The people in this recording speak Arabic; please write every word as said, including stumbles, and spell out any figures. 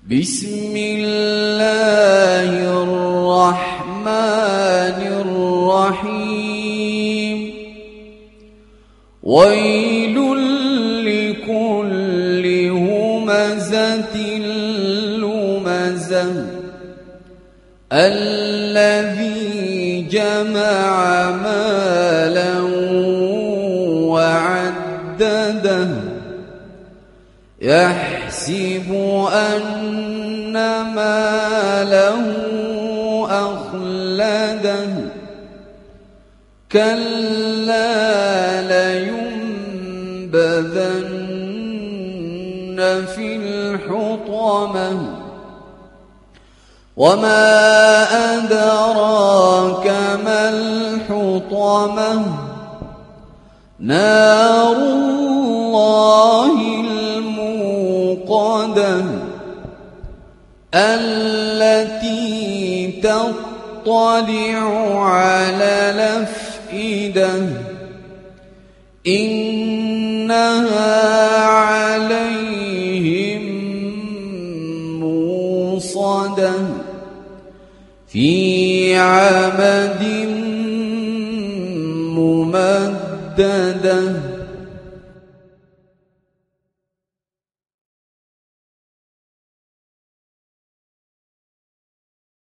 بسم الله الرحمن الرحيم ويل لكل همزة لمزة الذي جمع مالا وعدده يحسب أن ماله أخلده كلا لينبذن في الحطمة وما أدراك ما الحطمة نار الله الموقدة التي تطلع على الأفئدة إنها عليهم موصدة في عمد ممددة.